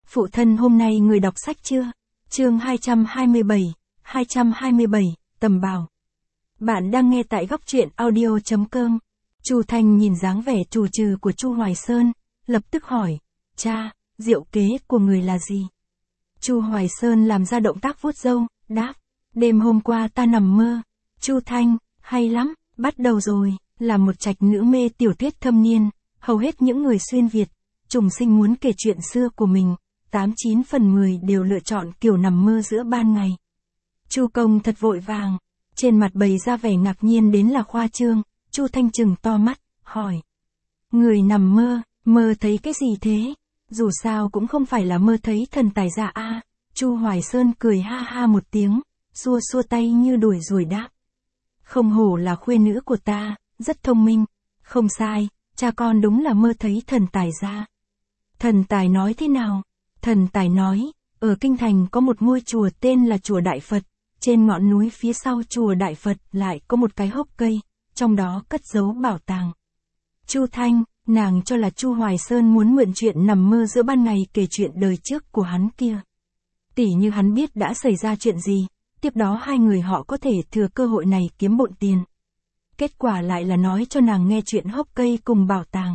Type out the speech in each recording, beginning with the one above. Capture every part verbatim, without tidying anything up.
Phụ thân hôm nay người đọc sách chưa? Chương hai trăm hai mươi bảy, hai trăm hai mươi bảy, tầm bảo. Bạn đang nghe tại góc truyện audio chấm com. Chu Thanh nhìn dáng vẻ trù trừ của Chu Hoài Sơn, lập tức hỏi, cha, diệu kế của người là gì? Chu Hoài Sơn làm ra động tác vuốt râu, đáp, đêm hôm qua ta nằm mơ. Chu Thanh, hay lắm, bắt đầu rồi, là một trạch nữ mê tiểu thuyết thâm niên, hầu hết những người xuyên Việt, trùng sinh muốn kể chuyện xưa của mình, tám chín phần mười đều lựa chọn kiểu nằm mơ giữa ban ngày. Chu Công thật vội vàng, trên mặt bày ra vẻ ngạc nhiên đến là khoa trương. Chu Thanh trừng to mắt, hỏi, người nằm mơ, mơ thấy cái gì thế? Dù sao cũng không phải là mơ thấy thần tài gia a. Chu Hoài Sơn cười ha ha một tiếng, xua xua tay như đuổi rồi đáp, không hổ là khuê nữ của ta, rất thông minh. Không sai, cha con đúng là mơ thấy thần tài gia. Thần tài nói thế nào? Thần tài nói, ở Kinh Thành có một ngôi chùa tên là chùa Đại Phật, trên ngọn núi phía sau chùa Đại Phật lại có một cái hốc cây, trong đó cất giấu bảo tàng. Chu Thanh, nàng cho là Chu Hoài Sơn muốn mượn chuyện nằm mơ giữa ban ngày kể chuyện đời trước của hắn kia. Tỉ như hắn biết đã xảy ra chuyện gì, tiếp đó hai người họ có thể thừa cơ hội này kiếm bộn tiền. Kết quả lại là nói cho nàng nghe chuyện hốc cây cùng bảo tàng.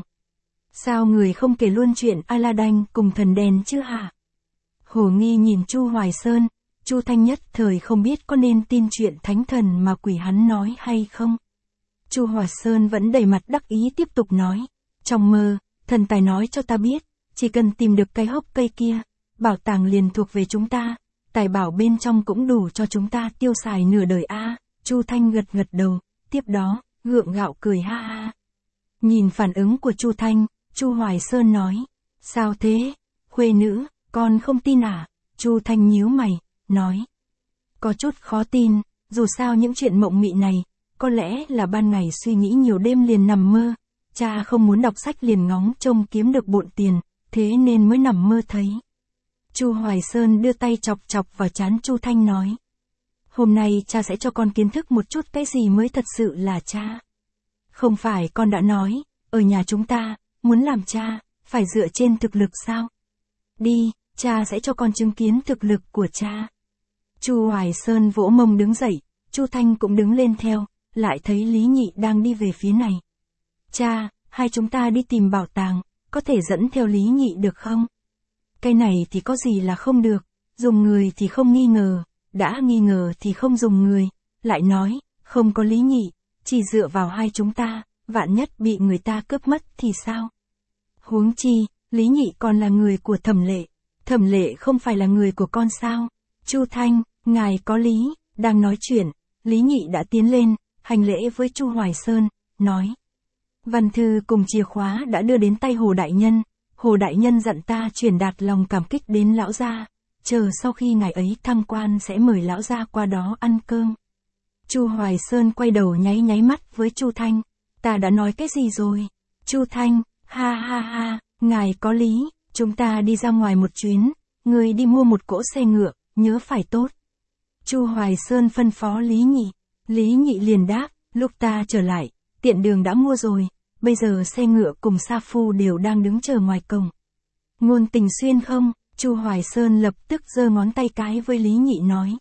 Sao người không kể luôn chuyện Aladdin cùng thần đèn chứ hả? Hồ nghi nhìn Chu Hoài Sơn, Chu Thanh nhất thời không biết có nên tin chuyện thánh thần mà quỷ hắn nói hay không. Chu Hoài Sơn vẫn đầy mặt đắc ý tiếp tục nói, trong mơ, thần tài nói cho ta biết, chỉ cần tìm được cái hốc cây kia, bảo tàng liền thuộc về chúng ta, tài bảo bên trong cũng đủ cho chúng ta tiêu xài nửa đời a. Chu Thanh gật gật đầu, tiếp đó, gượng gạo cười ha ha. Nhìn phản ứng của Chu Thanh, Chu Hoài Sơn nói, sao thế, khuê nữ, con không tin à? Chu Thanh nhíu mày, nói, có chút khó tin, dù sao những chuyện mộng mị này, có lẽ là ban ngày suy nghĩ nhiều đêm liền nằm mơ, cha không muốn đọc sách liền ngóng trông kiếm được bộn tiền, thế nên mới nằm mơ thấy. Chu Hoài Sơn đưa tay chọc chọc vào trán Chu Thanh nói, hôm nay cha sẽ cho con kiến thức một chút cái gì mới thật sự là cha. Không phải con đã nói, ở nhà chúng ta, muốn làm cha, phải dựa trên thực lực sao? Đi, cha sẽ cho con chứng kiến thực lực của cha. Chu Hoài Sơn vỗ mông đứng dậy, Chu Thanh cũng đứng lên theo, lại thấy Lý Nhị đang đi về phía này. Cha, hai chúng ta đi tìm bảo tàng, có thể dẫn theo Lý Nhị được không? Cái này thì có gì là không được, dùng người thì không nghi ngờ, đã nghi ngờ thì không dùng người, lại nói, không có Lý Nhị, chỉ dựa vào hai chúng ta, vạn nhất bị người ta cướp mất thì sao? Huống chi, Lý Nhị còn là người của Thẩm Lệ, Thẩm Lệ không phải là người của con sao? Chu Thanh, ngài có lý. Đang nói chuyện, Lý Nhị đã tiến lên, hành lễ với Chu Hoài Sơn, nói, văn thư cùng chìa khóa đã đưa đến tay Hồ Đại Nhân, Hồ Đại Nhân dặn ta truyền đạt lòng cảm kích đến lão gia, chờ sau khi ngài ấy thăng quan sẽ mời lão gia qua đó ăn cơm. Chu Hoài Sơn quay đầu nháy nháy mắt với Chu Thanh, ta đã nói cái gì rồi? Chu Thanh, ha ha ha, ngài có lý, chúng ta đi ra ngoài một chuyến, người đi mua một cỗ xe ngựa, nhớ phải tốt. Chu Hoài Sơn phân phó Lý Nhị, Lý Nhị liền đáp, lúc ta trở lại, tiện đường đã mua rồi, bây giờ xe ngựa cùng sa phu đều đang đứng chờ ngoài cổng. Ngôn Tình Xuyên không? Chu Hoài Sơn lập tức giơ ngón tay cái với Lý Nhị nói,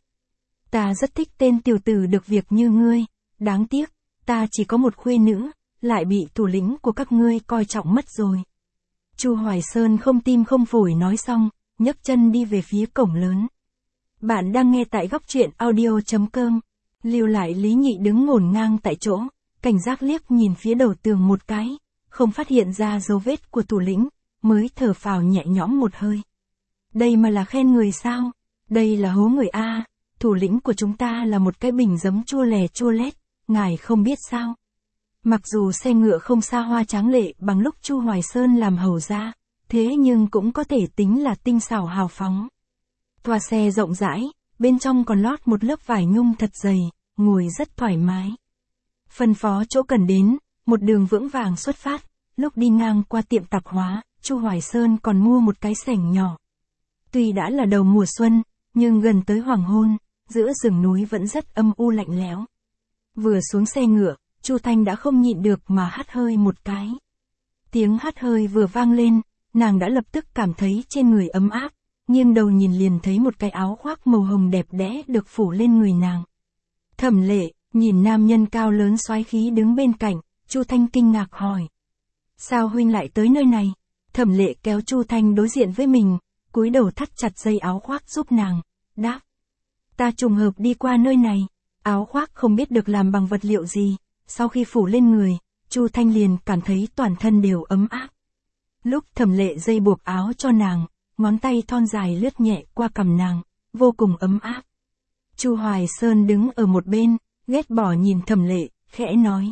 ta rất thích tên tiểu tử được việc như ngươi, đáng tiếc, ta chỉ có một khuê nữ, lại bị thủ lĩnh của các ngươi coi trọng mất rồi. Chu Hoài Sơn không tim không phổi nói xong, nhấc chân đi về phía cổng lớn. Bạn đang nghe tại góc truyện audio chấm com. Lưu lại Lý Nhị đứng ngổn ngang tại chỗ, cảnh giác liếc nhìn phía đầu tường một cái, không phát hiện ra dấu vết của thủ lĩnh, mới thở phào nhẹ nhõm một hơi. Đây mà là khen người sao? Đây là hố người a. Thủ lĩnh của chúng ta là một cái bình giấm chua lè chua lét, ngài không biết sao? Mặc dù xe ngựa không xa hoa tráng lệ bằng lúc Chu Hoài Sơn làm hầu ra, thế nhưng cũng có thể tính là tinh xảo hào phóng. Toa xe rộng rãi, bên trong còn lót một lớp vải nhung thật dày, ngồi rất thoải mái. Phân phó chỗ cần đến, một đường vững vàng xuất phát, lúc đi ngang qua tiệm tạp hóa, Chu Hoài Sơn còn mua một cái sảnh nhỏ. Tuy đã là đầu mùa xuân, nhưng gần tới hoàng hôn, giữa rừng núi vẫn rất âm u lạnh lẽo. Vừa xuống xe ngựa, Chu Thanh đã không nhịn được mà hắt hơi một cái. Tiếng hắt hơi vừa vang lên, nàng đã lập tức cảm thấy trên người ấm áp, nghiêng đầu nhìn liền thấy một cái áo khoác màu hồng đẹp đẽ được phủ lên người nàng. Thẩm Lệ, nhìn nam nhân cao lớn soái khí đứng bên cạnh, Chu Thanh kinh ngạc hỏi. Sao huynh lại tới nơi này? Thẩm Lệ kéo Chu Thanh đối diện với mình, cúi đầu thắt chặt dây áo khoác giúp nàng, đáp. Ta trùng hợp đi qua nơi này, áo khoác không biết được làm bằng vật liệu gì, sau khi phủ lên người, Chu Thanh liền cảm thấy toàn thân đều ấm áp. Lúc Thẩm Lệ dây buộc áo cho nàng, ngón tay thon dài lướt nhẹ qua cằm nàng, vô cùng ấm áp. Chu Hoài Sơn đứng ở một bên, ghét bỏ nhìn Thẩm Lệ, khẽ nói.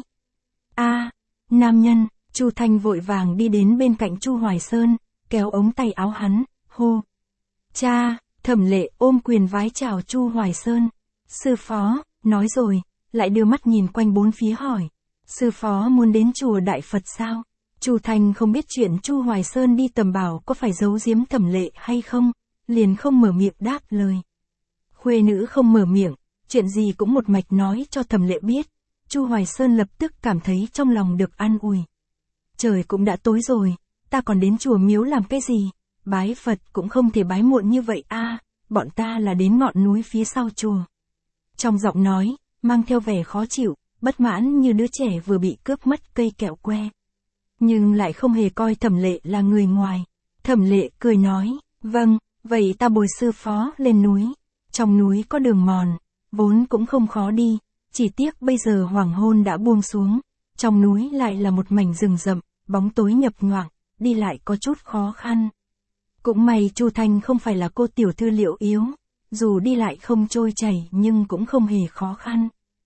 A, nam nhân. Chu Thanh vội vàng đi đến bên cạnh Chu Hoài Sơn, kéo ống tay áo hắn, hô. Cha, Thẩm Lệ ôm quyền vái chào Chu Hoài Sơn. Sư phó, nói rồi, lại đưa mắt nhìn quanh bốn phía hỏi. Sư phó muốn đến chùa Đại Phật sao? Chu Thanh không biết chuyện Chu Hoài Sơn đi tầm bảo có phải giấu giếm Thẩm Lệ hay không, liền không mở miệng đáp lời. Khuê nữ không mở miệng, chuyện gì cũng một mạch nói cho Thẩm Lệ biết. Chu Hoài Sơn lập tức cảm thấy trong lòng được an ủi. Trời cũng đã tối rồi, ta còn đến chùa miếu làm cái gì? Bái Phật cũng không thể bái muộn như vậy a, à, bọn ta là đến ngọn núi phía sau chùa. Trong giọng nói, mang theo vẻ khó chịu, bất mãn như đứa trẻ vừa bị cướp mất cây kẹo que. Nhưng lại không hề coi Thẩm Lệ là người ngoài. Thẩm Lệ cười nói, vâng, vậy ta bồi sư phó lên núi. Trong núi có đường mòn, vốn cũng không khó đi, chỉ tiếc bây giờ hoàng hôn đã buông xuống. Trong núi lại là một mảnh rừng rậm, bóng tối nhập nhoạng, đi lại có chút khó khăn. Cũng may Chu Thanh không phải là cô tiểu thư liệu yếu, dù đi lại không trôi chảy nhưng cũng không hề khó khăn.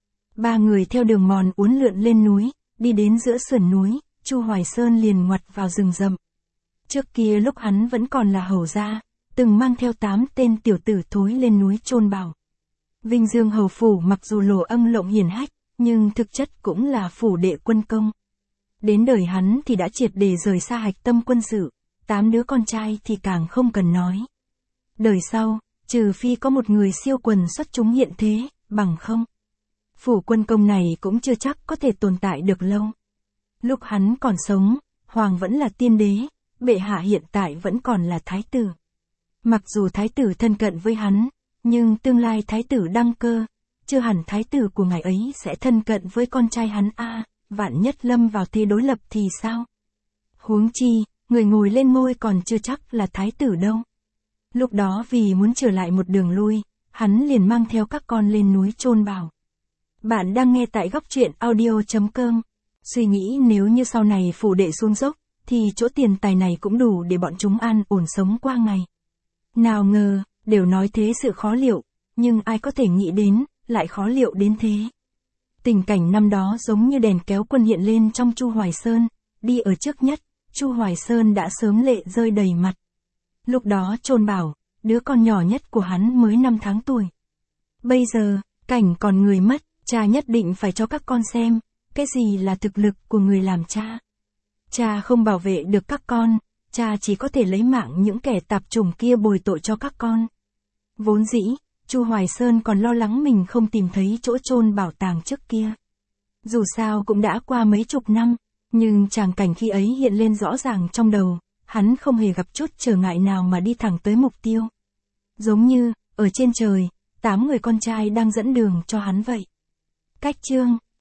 Ba người theo đường mòn uốn lượn lên núi, đi đến giữa sườn núi, Chu Hoài Sơn liền ngoặt vào rừng rậm. Trước kia lúc hắn vẫn còn là hầu gia, từng mang theo tám tên tiểu tử thối lên núi chôn bảo. Vinh Dương hầu phủ mặc dù lồ âm lộng hiển hách, nhưng thực chất cũng là phủ đệ quân công. Đến đời hắn thì đã triệt để rời xa hạch tâm quân sự, tám đứa con trai thì càng không cần nói. Đời sau, trừ phi có một người siêu quần xuất chúng hiện thế, bằng không. Phủ quân công này cũng chưa chắc có thể tồn tại được lâu. Lúc hắn còn sống, Hoàng vẫn là tiên đế, bệ hạ hiện tại vẫn còn là thái tử. Mặc dù thái tử thân cận với hắn, nhưng tương lai thái tử đăng cơ, chưa hẳn thái tử của ngài ấy sẽ thân cận với con trai hắn a, à, vạn nhất lâm vào thế đối lập thì sao? Huống chi, người ngồi lên ngôi còn chưa chắc là thái tử đâu. Lúc đó vì muốn trở lại một đường lui, hắn liền mang theo các con lên núi chôn bảo. Bạn đang nghe tại góc truyện audio chấm com. Suy nghĩ nếu như sau này phủ đệ xuống dốc, thì chỗ tiền tài này cũng đủ để bọn chúng an ổn sống qua ngày. Nào ngờ, đều nói thế sự khó liệu, nhưng ai có thể nghĩ đến, lại khó liệu đến thế. Tình cảnh năm đó giống như đèn kéo quân hiện lên trong Chu Hoài Sơn, đi ở trước nhất, Chu Hoài Sơn đã sớm lệ rơi đầy mặt. Lúc đó chôn bảo, đứa con nhỏ nhất của hắn mới năm tháng tuổi. Bây giờ, cảnh còn người mất, cha nhất định phải cho các con xem, cái gì là thực lực của người làm cha. Cha không bảo vệ được các con, cha chỉ có thể lấy mạng những kẻ tạp chủng kia bồi tội cho các con. Vốn dĩ, Chu Hoài Sơn còn lo lắng mình không tìm thấy chỗ chôn bảo tàng trước kia. Dù sao cũng đã qua mấy chục năm, nhưng tràng cảnh khi ấy hiện lên rõ ràng trong đầu, hắn không hề gặp chút trở ngại nào mà đi thẳng tới mục tiêu. Giống như, ở trên trời, tám người con trai đang dẫn đường cho hắn vậy. Cách chương